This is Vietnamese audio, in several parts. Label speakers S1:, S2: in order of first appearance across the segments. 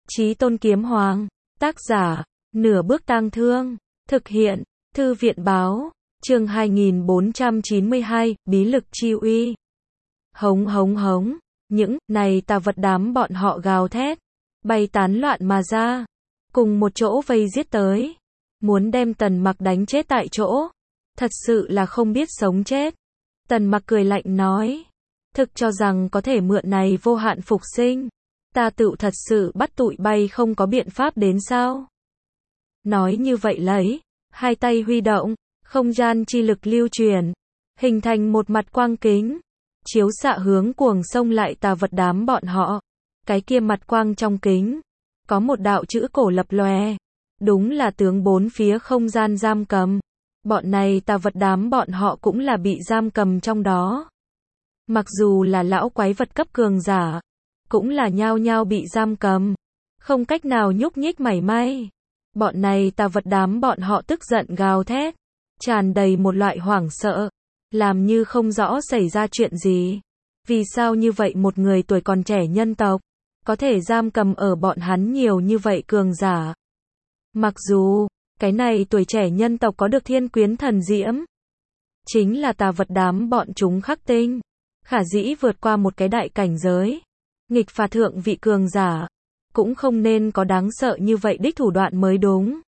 S1: Chí Tôn Kiếm Hoàng. Tác giả, Nửa Bước Tang Thương. Thực hiện, Thư viện báo. Chương 2492, Bí lực chi uy. Hống hống hống. Những này tà vật đám bọn họ gào thét, bay tán loạn mà ra, cùng một chỗ vây giết tới, muốn đem Tần Mặc đánh chết tại chỗ. Thật sự là không biết sống chết. Tần Mặc cười lạnh nói, thực cho rằng có thể mượn này vô hạn phục sinh, ta tựu thật sự bắt tụi bay không có biện pháp đến sao? Nói như vậy lấy, hai tay huy động, không gian chi lực lưu truyền, hình thành một mặt quang kính, chiếu xạ hướng cuồng xông lại tà vật đám bọn họ. Cái kia mặt quang trong kính, có một đạo chữ cổ lập lòe, đúng là tướng bốn phía không gian giam cầm. Bọn này tà vật đám bọn họ cũng là bị giam cầm trong đó. Mặc dù là lão quái vật cấp cường giả, cũng là nhao nhao bị giam cầm, không cách nào nhúc nhích mảy may. Bọn này tà vật đám bọn họ tức giận gào thét, tràn đầy một loại hoảng sợ, làm như không rõ xảy ra chuyện gì. Vì sao như vậy một người tuổi còn trẻ nhân tộc, có thể giam cầm ở bọn hắn nhiều như vậy cường giả? Mặc dù, cái này tuổi trẻ nhân tộc có được thiên quyến thần diễm, chính là tà vật đám bọn chúng khắc tinh, khả dĩ vượt qua một cái đại cảnh giới, nghịch phạt thượng vị cường giả, cũng không nên có đáng sợ như vậy đích thủ đoạn mới đúng.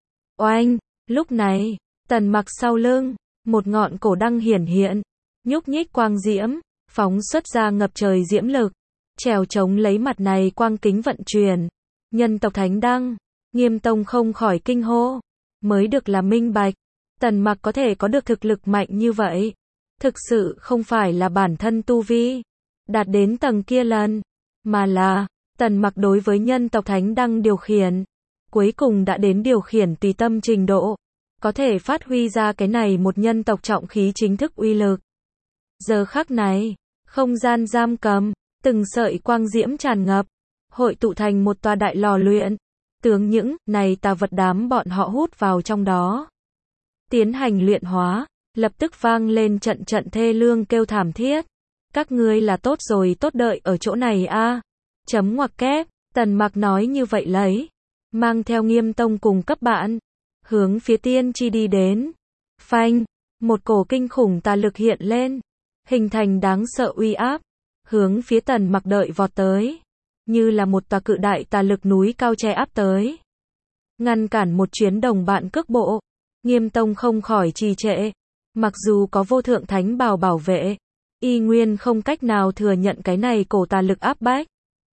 S1: Oanh, lúc này, Tần Mặc sau lưng, một ngọn cổ đăng hiển hiện, nhúc nhích quang diễm, phóng xuất ra ngập trời diễm lực, trèo chống lấy mặt này quang kính vận chuyển. Nhân tộc thánh đăng, Nghiêm Tông không khỏi kinh hô, mới được là minh bạch, Tần Mặc có thể có được thực lực mạnh như vậy, thực sự không phải là bản thân tu vi đạt đến tầng kia lần, mà là Tần Mặc đối với nhân tộc thánh đăng điều khiển, cuối cùng đã đến điều khiển tùy tâm trình độ, có thể phát huy ra cái này một nhân tộc trọng khí chính thức uy lực. Giờ khắc này, không gian giam cầm, từng sợi quang diễm tràn ngập, hội tụ thành một tòa đại lò luyện, tướng những này tà vật đám bọn họ hút vào trong đó, tiến hành luyện hóa. Lập tức vang lên trận trận thê lương kêu thảm thiết. Các ngươi là tốt rồi tốt đợi ở chỗ này a. Chấm ngoặc kép, Tần Mặc nói như vậy lấy, mang theo Nghiêm Tông cùng cấp bạn, hướng phía tiên tri đi đến. Phanh, một cổ kinh khủng tà lực hiện lên, hình thành đáng sợ uy áp, hướng phía Tần Mặc đợi vọt tới, như là một tòa cự đại tà lực núi cao che áp tới, ngăn cản một chuyến đồng bạn cước bộ. Nghiêm Tông không khỏi trì trệ, mặc dù có vô thượng thánh bào bảo vệ, y nguyên không cách nào thừa nhận cái này cổ tà lực áp bách.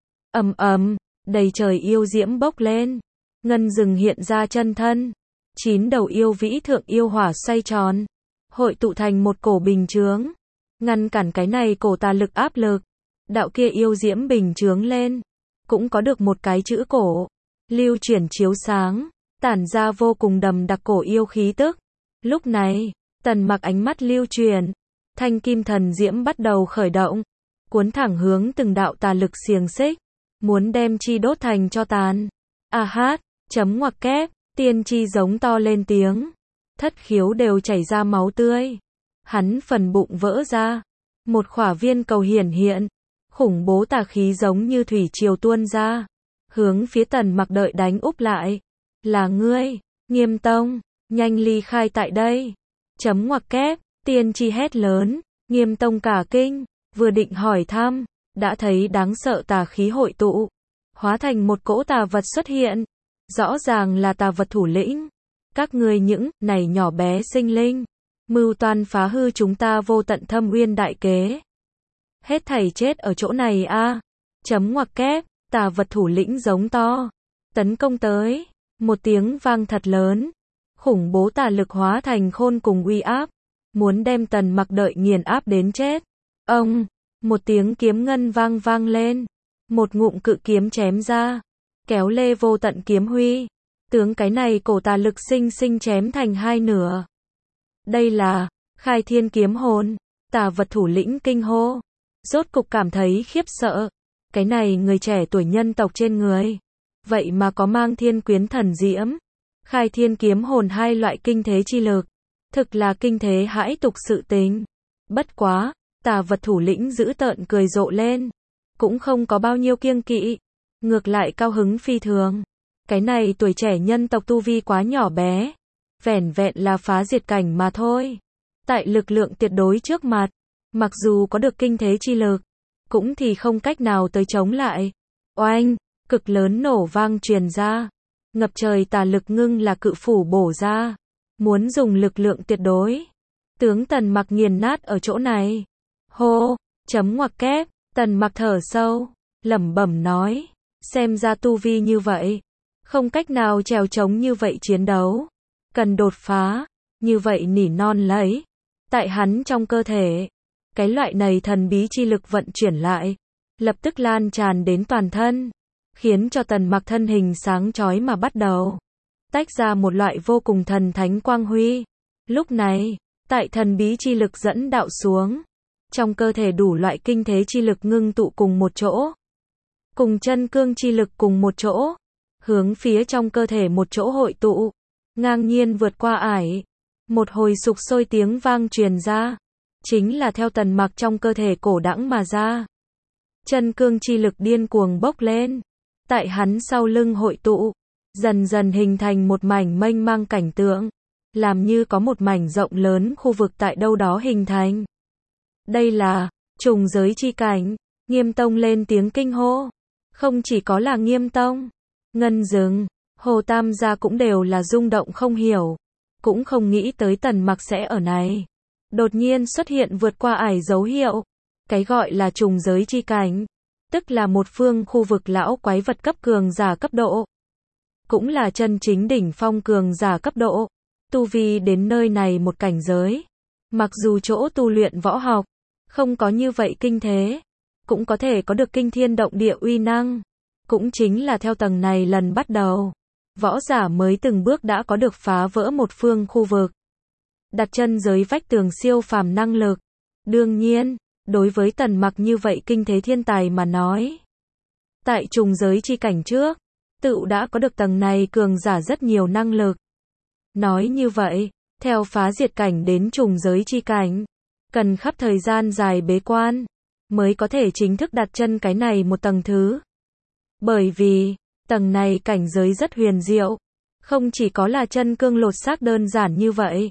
S1: Ầm ầm, đầy trời yêu diễm bốc lên, ngân rừng hiện ra chân thân, 9 đầu yêu vĩ thượng yêu hỏa xoay tròn, hội tụ thành một cổ bình chướng, ngăn cản cái này cổ tà lực áp lực. Đạo kia yêu diễm bình chướng lên, cũng có được một cái chữ cổ, lưu chuyển chiếu sáng, tản ra vô cùng đầm đặc cổ yêu khí tức. Lúc này, Tần Mặc ánh mắt lưu truyền, thanh kim thần diễm bắt đầu khởi động, cuốn thẳng hướng từng đạo tà lực xiềng xích, muốn đem chi đốt thành cho tàn. A hát, chấm ngoặc kép, tiên tri giống to lên tiếng, thất khiếu đều chảy ra máu tươi, hắn phần bụng vỡ ra, một khỏa viên cầu hiển hiện, khủng bố tà khí giống như thủy triều tuôn ra, hướng phía Tần Mặc đợi đánh úp lại. Là ngươi, Nghiêm Tông, nhanh ly khai tại đây. Chấm ngoặc kép, tiên tri hét lớn, Nghiêm Tông cả kinh, vừa định hỏi thăm, đã thấy đáng sợ tà khí hội tụ, hóa thành một cỗ tà vật xuất hiện, rõ ràng là tà vật thủ lĩnh. Các ngươi những này nhỏ bé sinh linh, mưu toan phá hư chúng ta vô tận thâm uyên đại kế, hết thảy chết ở chỗ này a. Chấm ngoặc kép, tà vật thủ lĩnh giống to, tấn công tới, một tiếng vang thật lớn, khủng bố tà lực hóa thành khôn cùng uy áp, muốn đem Tần Mặc đợi nghiền áp đến chết. Ông, một tiếng kiếm ngân vang lên, một ngụm cự kiếm chém ra, kéo lê vô tận kiếm huy, tướng cái này cổ tà lực sinh sinh chém thành hai nửa. Đây là Khai Thiên kiếm hồn. Tà vật thủ lĩnh kinh hô, rốt cục cảm thấy khiếp sợ, cái này người trẻ tuổi nhân tộc trên người, vậy mà có mang thiên quyến thần diễm, Khai Thiên kiếm hồn hai loại kinh thế chi lực, thực là kinh thế hãi tục sự tình. Bất quá, tà vật thủ lĩnh dữ tợn cười rộ lên, cũng không có bao nhiêu kiêng kỵ, ngược lại cao hứng phi thường. Cái này tuổi trẻ nhân tộc tu vi quá nhỏ bé, vẻn vẹn là phá diệt cảnh mà thôi. Tại lực lượng tuyệt đối trước mặt, mặc dù có được kinh thế chi lực, cũng thì không cách nào tới chống lại. Oanh, cực lớn nổ vang truyền ra, ngập trời tà lực ngưng là cự phủ bổ ra, muốn dùng lực lượng tuyệt đối. Tướng Tần Mặc nghiền nát ở chỗ này. Hô, chấm ngoặc kép, Tần Mặc thở sâu, lẩm bẩm nói, xem ra tu vi như vậy, không cách nào trèo chống như vậy chiến đấu, cần đột phá, như vậy nỉ non lấy. Tại hắn trong cơ thể, cái loại này thần bí chi lực vận chuyển lại, lập tức lan tràn đến toàn thân, khiến cho Tần Mặc thân hình sáng chói mà bắt đầu tách ra một loại vô cùng thần thánh quang huy. Lúc này, tại thần bí chi lực dẫn đạo xuống, trong cơ thể đủ loại kinh thế chi lực ngưng tụ cùng một chỗ, cùng chân cương chi lực cùng một chỗ, hướng phía trong cơ thể một chỗ hội tụ, ngang nhiên vượt qua ải. Một hồi sục sôi tiếng vang truyền ra, chính là theo Tần Mặc trong cơ thể cổ đãng mà ra. Chân cương chi lực điên cuồng bốc lên, tại hắn sau lưng hội tụ, dần dần hình thành một mảnh mênh mang cảnh tượng, làm như có một mảnh rộng lớn khu vực tại đâu đó hình thành. Đây là trùng giới chi cảnh. Nghiêm Tông lên tiếng kinh hô. Không chỉ có là Nghiêm Tông, Ngân Dừng, Hồ Tam gia cũng đều là rung động không hiểu, cũng không nghĩ tới Tần Mặc sẽ ở này. Đột nhiên xuất hiện vượt qua ải dấu hiệu. Cái gọi là trùng giới chi cảnh, tức là một phương khu vực lão quái vật cấp cường giả cấp độ, cũng là chân chính đỉnh phong cường giả cấp độ. Tu vi đến nơi này một cảnh giới, mặc dù chỗ tu luyện võ học không có như vậy kinh thế, cũng có thể có được kinh thiên động địa uy năng. Cũng chính là theo tầng này lần bắt đầu, võ giả mới từng bước đã có được phá vỡ một phương khu vực, đặt chân giới vách tường siêu phàm năng lực. Đương nhiên, đối với Tần Mặc như vậy kinh thế thiên tài mà nói, tại trùng giới chi cảnh trước, tự đã có được tầng này cường giả rất nhiều năng lực. Nói như vậy, theo phá diệt cảnh đến trùng giới chi cảnh, cần khắp thời gian dài bế quan, mới có thể chính thức đặt chân cái này một tầng thứ. Bởi vì, tầng này cảnh giới rất huyền diệu, không chỉ có là chân cương lột xác đơn giản như vậy,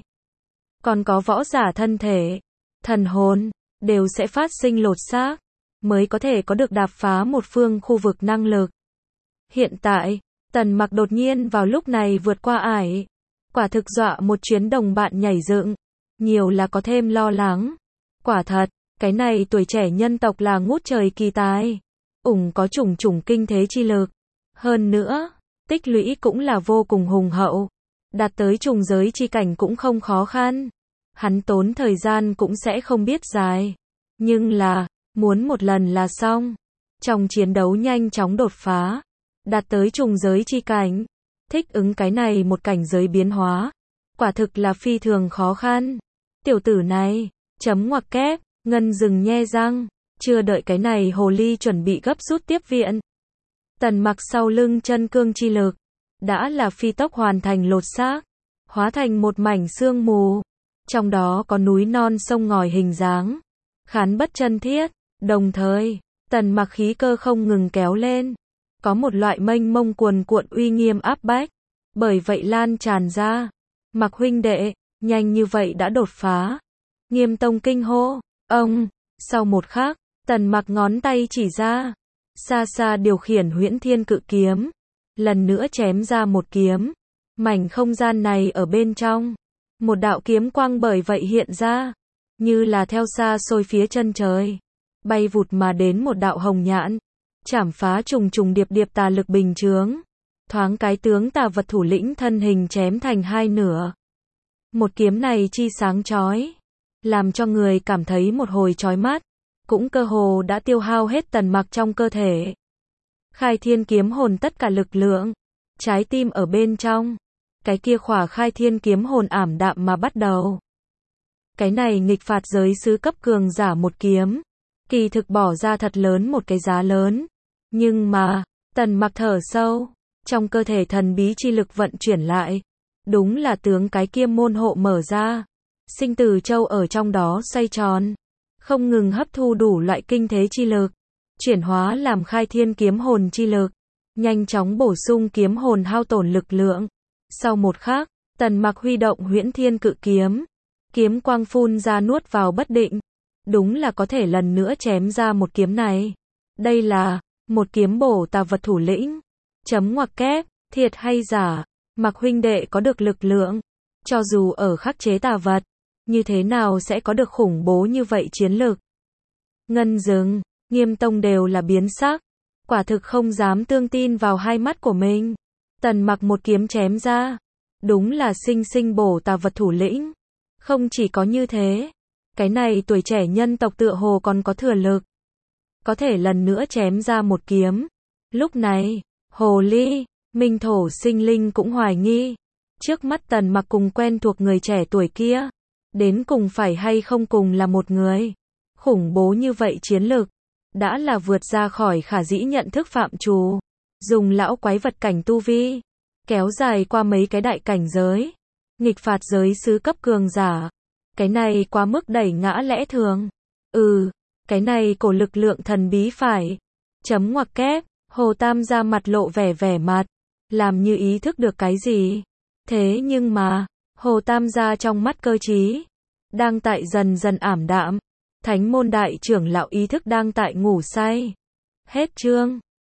S1: còn có võ giả thân thể, thần hồn, đều sẽ phát sinh lột xác, mới có thể có được đạp phá một phương khu vực năng lực. Hiện tại, Tần Mặc đột nhiên vào lúc này vượt qua ải, quả thực dọa một chuyến đồng bạn nhảy dựng, nhiều là có thêm lo lắng. Quả thật, cái này tuổi trẻ nhân tộc là ngút trời kỳ tài, có chủng chủng kinh thế chi lực. Hơn nữa, tích lũy cũng là vô cùng hùng hậu, đạt tới trùng giới chi cảnh cũng không khó khăn. Hắn tốn thời gian cũng sẽ không biết dài, nhưng là, muốn một lần là xong. Trong chiến đấu nhanh chóng đột phá, đạt tới trùng giới chi cảnh, thích ứng cái này một cảnh giới biến hóa, quả thực là phi thường khó khăn. Tiểu tử này, chấm ngoặc kép, Ngân Dừng nhe răng, chưa đợi cái này hồ ly chuẩn bị gấp rút tiếp viện. Tần Mặc sau lưng chân cương chi lực, đã là phi tốc hoàn thành lột xác, hóa thành một mảnh sương mù, trong đó có núi non sông ngòi hình dáng, khán bất chân thiết. Đồng thời, Tần Mặc khí cơ không ngừng kéo lên, có một loại mênh mông cuồn cuộn uy nghiêm áp bách, bởi vậy lan tràn ra. Mặc huynh đệ, nhanh như vậy đã đột phá. Nghiêm Tông kinh hô. Ông, sau một khắc, Tần Mặc ngón tay chỉ ra, xa xa điều khiển Huyễn Thiên Cự Kiếm, lần nữa chém ra một kiếm. Mảnh không gian này ở bên trong, một đạo kiếm quang bởi vậy hiện ra, như là theo xa xôi phía chân trời, bay vụt mà đến một đạo hồng nhãn, chảm phá trùng trùng điệp điệp tà lực bình chướng, thoáng cái tướng tà vật thủ lĩnh thân hình chém thành hai nửa. Một kiếm này chi sáng chói, làm cho người cảm thấy một hồi chói mắt, cũng cơ hồ đã tiêu hao hết Tần Mặc trong cơ thể. Khai Thiên Kiếm Hồn tất cả lực lượng, trái tim ở bên trong, cái kia khỏa Khai Thiên Kiếm Hồn ảm đạm mà bắt đầu. Cái này nghịch phạt giới sứ cấp cường giả một kiếm, kỳ thực bỏ ra thật lớn một cái giá lớn. Nhưng mà, Tần Mặc thở sâu, trong cơ thể thần bí chi lực vận chuyển lại, đúng là tướng cái kia môn hộ mở ra. Sinh tử châu ở trong đó xoay tròn, không ngừng hấp thu đủ loại kinh thế chi lực, chuyển hóa làm Khai Thiên Kiếm Hồn chi lực. nhanh chóng bổ sung kiếm hồn hao tổn lực lượng. Sau một khắc, Tần Mặc huy động Huyễn Thiên Cự Kiếm, kiếm quang phun ra nuốt vào bất định. Đúng là có thể lần nữa chém ra một kiếm này. Đây là một kiếm bổ tà vật thủ lĩnh. Chấm ngoặc kép, thiệt hay giả, Mặc huynh đệ có được lực lượng, cho dù ở khắc chế tà vật, như thế nào sẽ có được khủng bố như vậy chiến lực. Ngân Dừng, Nghiêm Tông đều là biến sắc, quả thực không dám tương tin vào hai mắt của mình. Tần Mặc một kiếm chém ra, đúng là sinh sinh bổ tà vật thủ lĩnh. Không chỉ có như thế, cái này tuổi trẻ nhân tộc tựa hồ còn có thừa lực, có thể lần nữa chém ra một kiếm. Lúc này, Hồ Ly, Minh Thổ Sinh Linh cũng hoài nghi, trước mắt Tần Mặc cùng quen thuộc người trẻ tuổi kia, đến cùng phải hay không cùng là một người. Khủng bố như vậy chiến lực, đã là vượt ra khỏi khả dĩ nhận thức phạm trù, dùng lão quái vật cảnh tu vi, kéo dài qua mấy cái đại cảnh giới, nghịch phạt giới sứ cấp cường giả. Cái này quá mức đẩy ngã lẽ thường. Cái này cổ lực lượng thần bí phải. Chấm ngoặc kép, Hồ Tam ra mặt lộ vẻ mặt, làm như ý thức được cái gì. Thế nhưng mà, Hồ Tam gia trong mắt cơ trí, đang tại dần dần ảm đạm. Thánh môn đại trưởng lão ý thức đang tại ngủ say. Hết chương.